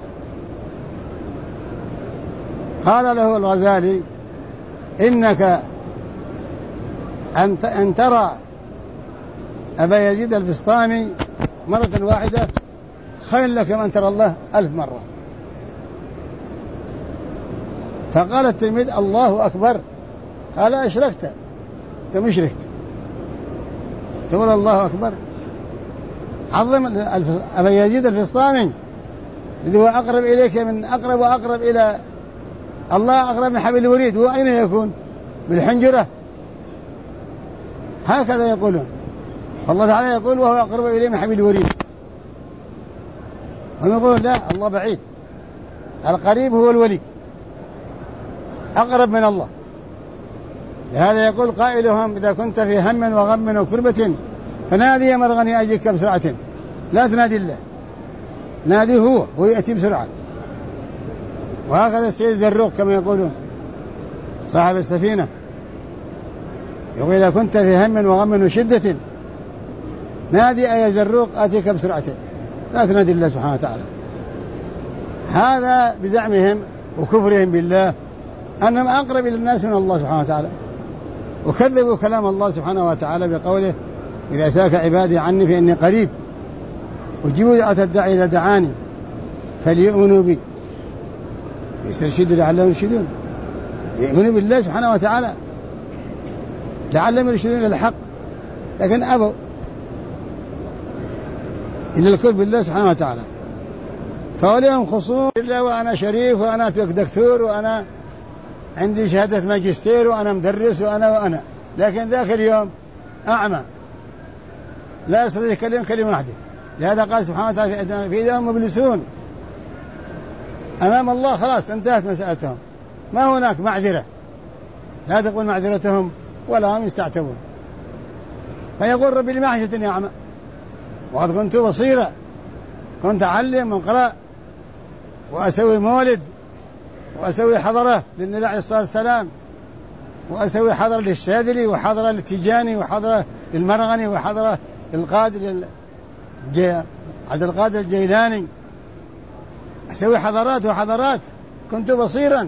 قال له الغزالي: إنك أن ترى أبا يزيد البسطامي مرة واحدة خير لك من ترى الله 1000 مرة. فقال التلميذ: الله أكبر. قال: أشركت، أنت مشرك تقول الله أكبر. عظم أبا يزيد البسطامي الذي هو أقرب إليك من أقرب وأقرب إلى الله، أقرب من حبل الوريد، وأين يكون؟ بالحنجرة. هكذا يقولون. فالله تعالى يقول: وهو أقرب إليه من حبل الوريد. هم يقولون: لا، الله بعيد، القريب هو الولي، أقرب من الله. لهذا يقول قائلهم: إذا كنت في هم وغم وكربة فنادي مرغني أجيك بسرعة. لا تنادي الله، نادي هو يأتي بسرعة. وهكذا السيد زروق كما يقولون صاحب السفينة، يقول: إذا كنت في هم وغم وشدة نادي أي زروق آتيك بسرعة. لا تنادي الله سبحانه وتعالى. هذا بزعمهم وكفرهم بالله أنهم أقرب إلى الناس من الله سبحانه وتعالى، وكذبوا كلام الله سبحانه وتعالى بقوله: إذا سألك عبادي عني فإني قريب أجيب دعوة الداعي إذا دعاني فليؤمنوا بي يسترشدوا لعلهم يرشدون. يؤمنوا بالله سبحانه وتعالى. لعلهم يرشدون إلى الحق، لكن أبوا إلى الكفر بالله سبحانه وتعالى. فولهم خصوم إلا وأنا شريف وأنا دكتور وأنا عندي شهادة ماجستير وأنا مدرس وأنا، لكن ذاك اليوم أعمى لا يستطيع يتكلم كلمة واحدة. لهذا قال سبحانه وتعالى في إذا هم مبلسون أمام الله، خلاص انتهت مسألتهم، ما هناك معذرة، لا تقبل معذرتهم ولا هم يستعتبون. فيقول ربي لما حشرتني أعمى وقد كنت بصيرا، كنت أعلم وأقرأ وأسوي مولد وأسوي حضرة للنبي عليه الصلاة والسلام، وأسوي حضرة للشاذلي وحضرة للتيجاني وحضرة للمرغني وحضرة للقادر عبد القادر الجيلاني، أسوي حضرات وحضرات، كنت بصيرا.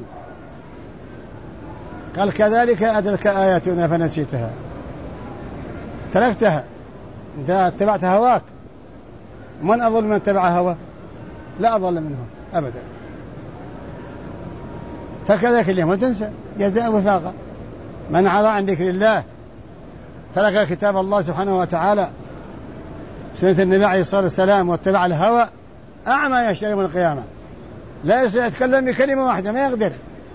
قال كذلك أتتك آياتنا فنسيتها، تركتها، أنت اتبعت هواك. من أضل من اتبع هواه؟ لا أضل منهم أبدا. فكذلك اليوم وتنسى جزاء وفاقا. من عضى عن ذكر الله، ترك كتاب الله سبحانه وتعالى سنة النبي عليه الصلاة والسلام واتبع الهوى، أعمى يشتري يوم القيامة، لا يستطيع يتكلم بكلمة واحدة، ما يقدر.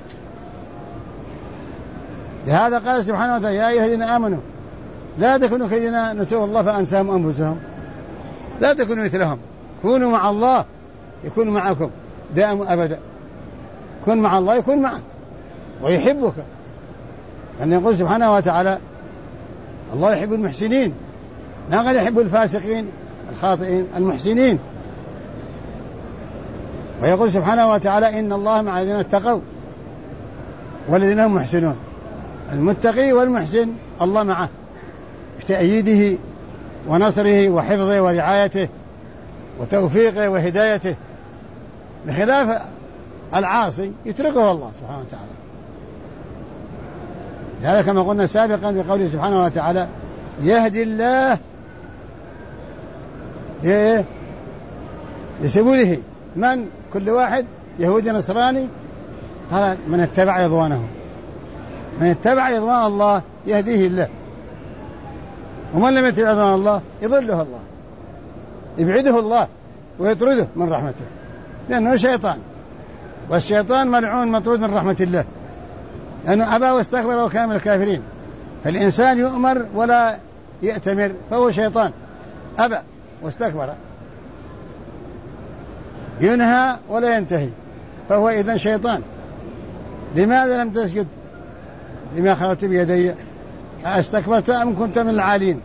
لهذا قال سبحانه وتعالى يا أيها الذين آمنوا لا تكونوا كالذين نسوا الله فأنساهم أنفسهم، لا تكونوا مثلهم، كونوا مع الله يكون معكم دائما أبدا. كن مع الله يكون معك ويحبك، لأن يقول سبحانه وتعالى الله يحب المحسنين، لا قال يحب الفاسقين الخاطئين، المحسنين. ويقول سبحانه وتعالى إن الله مع الذين اتقوا والذين هم محسنون. المتقي والمحسن الله معه بتأييده ونصره وحفظه ورعايته وتوفيقه وهدايته، بخلاف العاصي يتركه الله سبحانه وتعالى. لهذا كما قلنا سابقا بقوله سبحانه وتعالى يهدي الله لسبيله من كل واحد يهودي نصراني، هذا من اتبع رضوانه، من اتبع رضوان الله يهديه الله، ومن لم يتبع رضوان الله يضله الله، يبعده الله ويطرده من رحمته، لأنه شيطان، والشيطان ملعون مطرود من رحمة الله، لأنه أبى واستكبر وكان من الكافرين. فالإنسان يؤمر ولا يأتمر فهو شيطان، أبى واستكبر، ينهى ولا ينتهي فهو إذن شيطان. لماذا لم تسجد لما خلقت بيدي أستكبرت أم كنت من العالين؟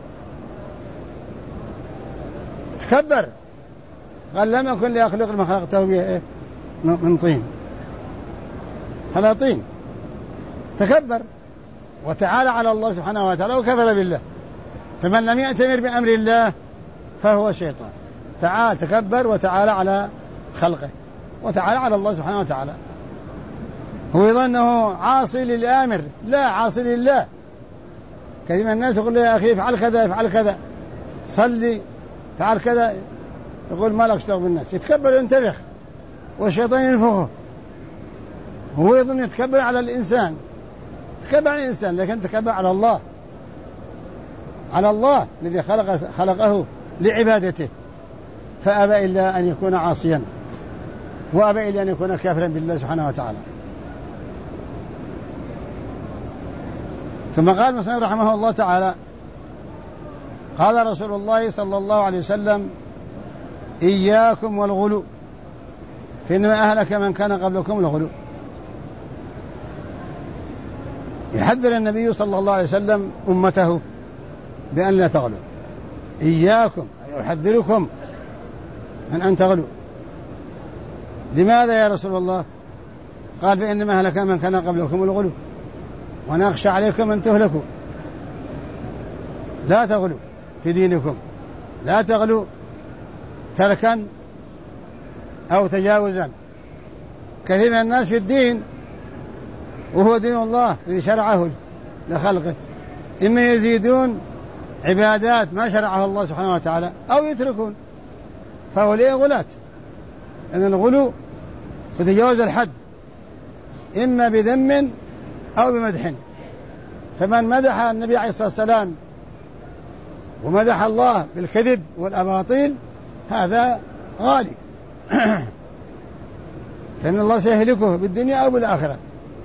تكبر، قال لم أكن لأخلق ما خلقته من طين، هذا طين. تكبر وتعالى على الله سبحانه وتعالى وكفر بالله. فمن لم يأتمر بأمر الله فهو شيطان. تعال تكبر وتعالى على خلقه وتعالى على الله سبحانه وتعالى. هو يظنه عاصي للآمر، لا، عاصي لله. كثير من الناس يقول له يا أخي افعل كذا افعل كذا، صلي، فعل كذا، يقول ما لك اشتغل بالناس، يتكبر وينتفخ والشيطان ينفخه. هو يظن يتكبر على الإنسان، تكبر على الإنسان، لكن تكبر على الله، على الله الذي خلقه لعبادته، فأبى إلا أن يكون عاصيا، وأبى إلا أن يكون كافرا بالله سبحانه وتعالى. ثم قال المصنف رحمه الله تعالى قال رسول الله صلى الله عليه وسلم إياكم والغلو فإنما أهلك من كان قبلكم الغلو. يحذر النبي صلى الله عليه وسلم أمته بأن لا تغلوا. إياكم أي أحذركم من أن تغلوا. لماذا يا رسول الله؟ قال فإنما أهلك من كان قبلكم الغلو ونخشى عليكم أن تهلكوا. لا تغلوا في دينكم، لا تغلوا تركا أو تجاوزا. كثير من الناس في الدين وهو دين الله الذي شرعه لخلقه، إما يزيدون عبادات ما شرعه الله سبحانه وتعالى أو يتركون، فهو ليه غلاة. أن الغلو يتجاوز الحد إما بذم أو بمدح، فمن مدح النبي عليه الصلاة والسلام ومدح الله بالكذب والأباطيل هذا غالي فإن الله سيهلكه بالدنيا أو بالآخرة.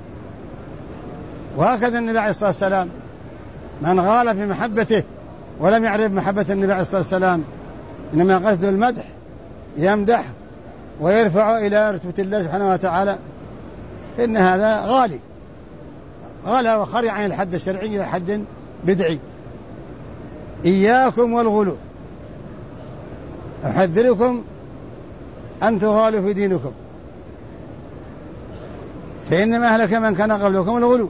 وهكذا النبي عليه الصلاة والسلام من غال في محبته ولم يعرف محبة النبي عليه الصلاة والسلام إنما قصد المدح يمدح ويرفع إلى رتبة الله سبحانه وتعالى إن هذا غالي غلا وخرج عن الحد الشرعي إلى حد بدعي. إياكم والغلو أحذركم أن تغالوا في دينكم فإنما أهلك من كان قبلكم الغلو.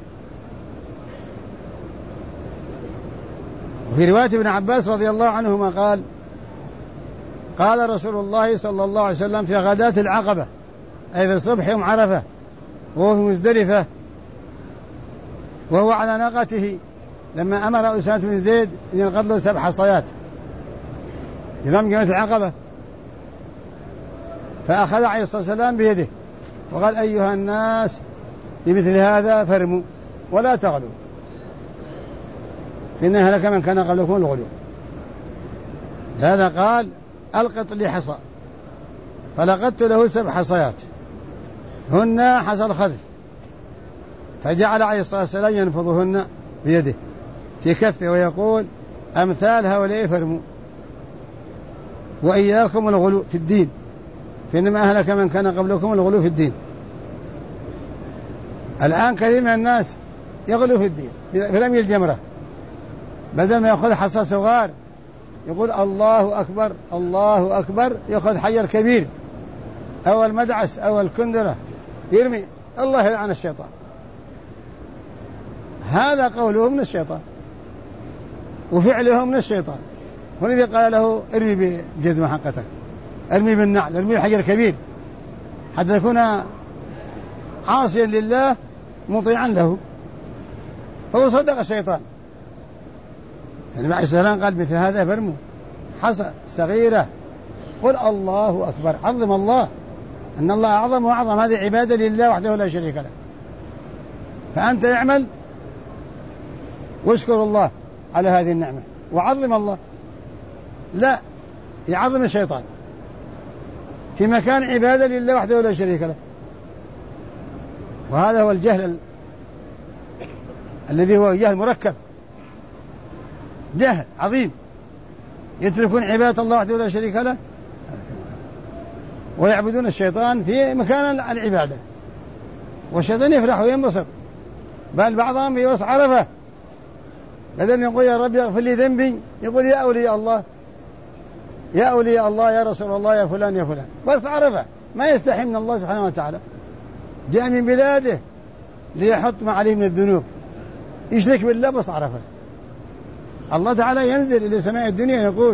وفي رواية ابن عباس رضي الله عنهما قال قال رسول الله صلى الله عليه وسلم في غداة العقبة أي في الصبح يوم عرفة وهو في مزدلفة وهو على ناقته لما أمر أسامة بن زيد أن ينقض له 7 حصيات يرمي جمرة العقبة فأخذ عليه الصلاة والسلام بيده وقال أيها الناس بمثل هذا فرموا ولا تغلوا فإن أهلك من كان قبلكم الغلو. هذا قال ألقط لي حصى فلقدت له 7 حصيات هن حصى الخذف فجعل عليه الصلاة والسلام ينفضهن بيده في كفه ويقول أمثال هؤلاء فرموا. وإياكم الغلو في الدين فإنما أهلك من كان قبلكم الغلو في الدين. الآن كثير من الناس يغلو في الدين في رمي الجمرة بدل ما يأخذ حصى صغار يقول الله أكبر الله أكبر يأخذ حجر كبير أو المدعس أو الكندرة يرمي الله يلعن الشيطان. هذا قوله من الشيطان وفعله من الشيطان. ولذا قال له ارمي بجزمة حقتك ارمي بالنعل ارمي بحجر كبير حتى يكون عاصيا لله مطيعا له. فهو صدق الشيطان. النبي عليه الصلاة والسلام قال مثل هذا فرموا حصى صغيرة قل الله أكبر عظم الله أن الله أعظم وأعظم هذه عبادة لله وحده لا شريك له. فأنت اعمل واشكر الله على هذه النعمة وعظم الله لا يعظم الشيطان في مكان عبادة لله وحده لا شريك له. وهذا هو الجهل الذي هو جهل مركب جهل عظيم يتركون عبادة الله وحده لا شريك له ويعبدون الشيطان في مكان العبادة والشيطان يفرح وينبسط بل بعضهم في وسط عرفة بدل يقول يا رب اغفر لي ذنبي يقول يا أولي الله يا أولي الله يا رسول الله يا فلان يا فلان وسط عرفة ما يستحي من الله سبحانه وتعالى جاء من بلاده ليحط ما عليه من الذنوب يشرك بالله وسط عرفة. الله تعالى ينزل إلى سماء الدنيا يقول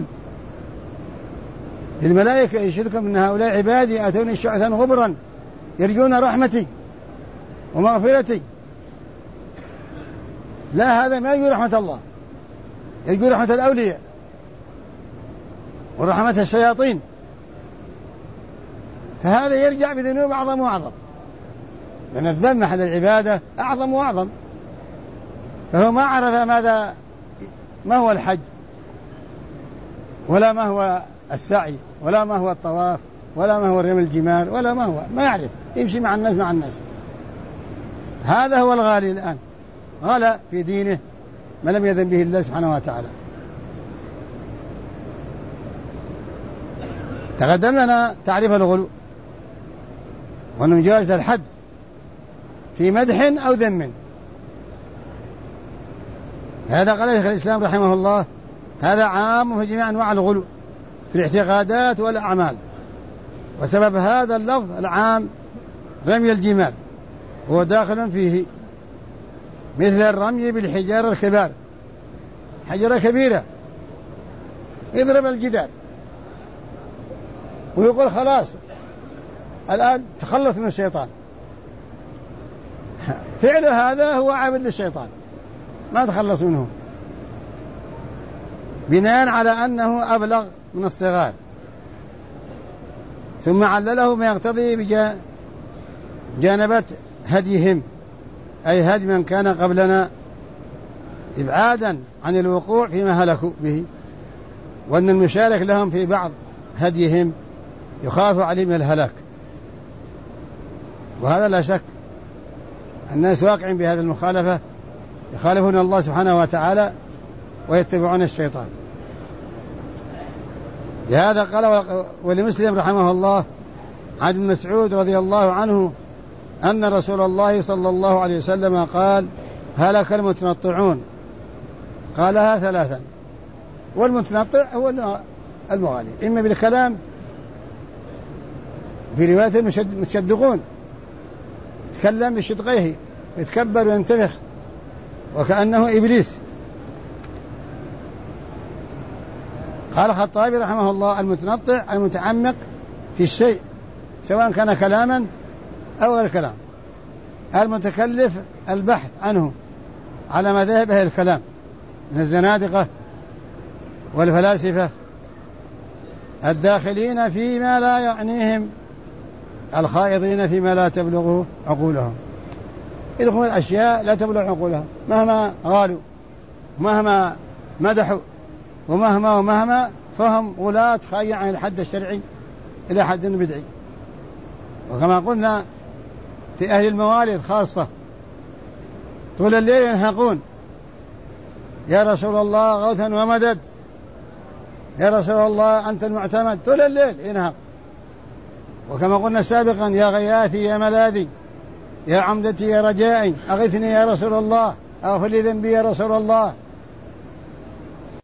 للملائكة يشهدكم أن هؤلاء عبادي أتوني شعثا غبرا يرجون رحمتي ومغفرتي. لا هذا ما يرجو رحمة الله يرجو رحمة الأولياء ورحمة الشياطين. فهذا يرجع بذنوب أعظم وأعظم لأن الذنب أحد العبادة أعظم وأعظم. فهو ما عرف ما هو الحج ولا ما هو السعي ولا ما هو الطواف ولا ما هو رمي الجمار ولا ما يعرف يمشي مع الناس. هذا هو الغالي الآن غلا في دينه ما لم يذن به الله سبحانه وتعالى. تقدم لنا تعريف الغلو وأنه مجاوز الحد في مدح أو ذم. هذا قال شيخ الإسلام رحمه الله هذا عام في جميع أنواع الغلو في الاعتقادات والأعمال. وسبب هذا اللفظ العام رمي الجمال هو داخل فيه مثل الرمي بالحجارة الكبار حجرة كبيرة يضرب الجدار ويقول خلاص الآن تخلص من الشيطان. فعل هذا هو عابد للشيطان ما تخلص منه بناء على أنه أبلغ من الصغار. ثم علله ما يقتضي بجانبة هديهم أي هدي من كان قبلنا إبعادا عن الوقوع فيما هلكوا به، وأن المشارك لهم في بعض هديهم يخاف عليه من الهلاك. وهذا لا شك الناس واقعين بهذه المخالفة، يخالفون الله سبحانه وتعالى ويتبعون الشيطان. لهذا قال ولمسلم رحمه الله عن ابن مسعود رضي الله عنه أن رسول الله صلى الله عليه وسلم قال: هلك المتنطعون. قالها ثلاثا. والمتنطع هو المغالي، إما بالكلام، في رواية المتشدقون، يتكلم بشدقيه، يتكبر وينتفخ وكأنه إبليس. قال الخطابي رحمه الله: المتنطع المتعمق في الشيء سواء كان كلاما أو غير كلام، المتكلف البحث عنه على مذاهب أهل الكلام من الزنادقة والفلاسفة الداخلين فيما لا يعنيهم، الخائضين فيما لا تبلغه عقولهم، يدخلون الأشياء لا تبلغ عقولهم مهما غالوا، مهما مدحوا، ومهما فهم غلاة خارجين عن الحد الشرعي إلى حد بدعي. وكما قلنا في أهل الموالد خاصة طول الليل ينهقون: يا رسول الله غوثا ومدد، يا رسول الله أنت المعتمد، طول الليل ينهق. وكما قلنا سابقا: يا غياثي يا ملاذي، يا عمدتي يا رجائي، أغثني يا رسول الله، أغفر لي ذنبي يا رسول الله.